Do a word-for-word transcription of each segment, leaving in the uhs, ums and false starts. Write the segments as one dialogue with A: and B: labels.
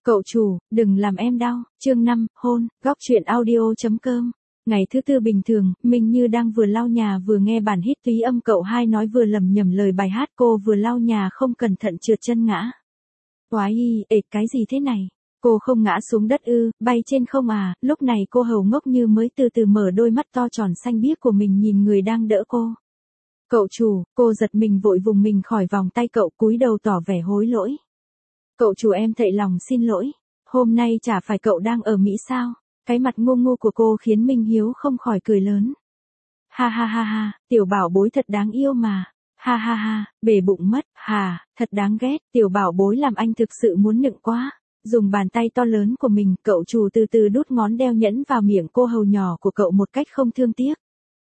A: Cậu chủ, đừng làm em đau. Chương năm, hôn, góc truyện audio.com. Ngày thứ tư bình thường, Minh Như đang vừa lau nhà vừa nghe bản hit túy âm cậu hai nói vừa lầm nhầm lời bài hát, cô vừa lau nhà không cẩn thận trượt chân ngã. Oái y, ệt cái gì thế này? Cô không ngã xuống đất ư, bay trên không à? Lúc này cô hầu ngốc như mới từ từ mở đôi mắt to tròn xanh biếc của mình nhìn người đang đỡ cô. Cậu chủ, cô giật mình vội vùng mình khỏi vòng tay cậu, cúi đầu tỏ vẻ hối lỗi. Cậu chủ em thệ lòng xin lỗi, hôm nay chả phải cậu đang ở Mỹ sao? Cái mặt ngu ngu của cô khiến Minh Hiếu không khỏi cười lớn. Ha ha ha ha, tiểu bảo bối thật đáng yêu mà. Ha ha ha, bể bụng mất, hà, thật đáng ghét, tiểu bảo bối làm anh thực sự muốn nựng quá. Dùng bàn tay to lớn của mình, cậu chủ từ từ đút ngón đeo nhẫn vào miệng cô hầu nhỏ của cậu một cách không thương tiếc.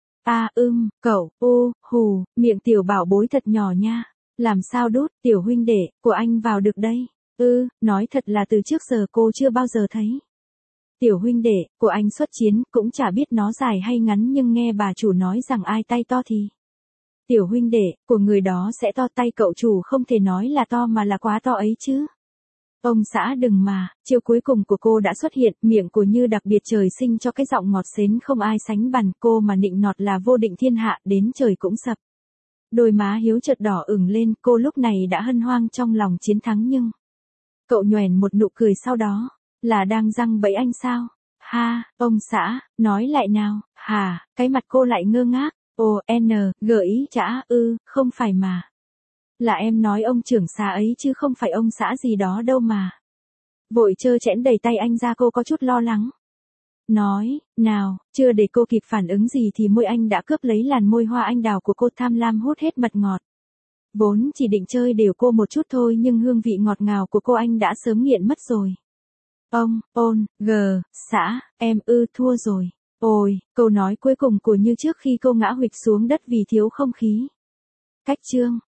A: À ưm, cậu, ô, hù, miệng tiểu bảo bối thật nhỏ nha. Làm sao đút, tiểu huynh đệ, của anh vào được đây? Ừ, nói thật là từ trước giờ cô chưa bao giờ thấy. Tiểu huynh đệ, của anh xuất chiến, cũng chả biết nó dài hay ngắn nhưng nghe bà chủ nói rằng ai tay to thì. Tiểu huynh đệ, của người đó sẽ to, tay cậu chủ không thể nói là to mà là quá to ấy chứ. Ông xã đừng mà, chiều cuối cùng của cô đã xuất hiện, miệng của Như đặc biệt trời sinh cho cái giọng ngọt xến không ai sánh bằng, cô mà nịnh nọt là vô định thiên hạ, đến trời cũng sập. Đôi má Hiếu chợt đỏ ửng lên, cô lúc này đã hân hoang trong lòng chiến thắng nhưng... Cậu nhoẻn một nụ cười sau đó, là đang giăng bẫy anh sao? Ha, ông xã, nói lại nào, hà, cái mặt cô lại ngơ ngác, ồ, n, gợi ý chả, ư, không phải mà. Là em nói ông trưởng xã ấy chứ không phải ông xã gì đó đâu mà. Vội trơ trẽn đẩy tay anh ra, cô có chút lo lắng. Nói, nào, chưa để cô kịp phản ứng gì thì môi anh đã cướp lấy làn môi hoa anh đào của cô, tham lam hút hết mật ngọt. Vốn chỉ định chơi đều cô một chút thôi nhưng hương vị ngọt ngào của cô anh đã sớm nghiện mất rồi. Ông, ôn, g, xã, em ư thua rồi. Ôi, câu nói cuối cùng của Như trước khi cô ngã huỵch xuống đất vì thiếu không khí. Cách chương.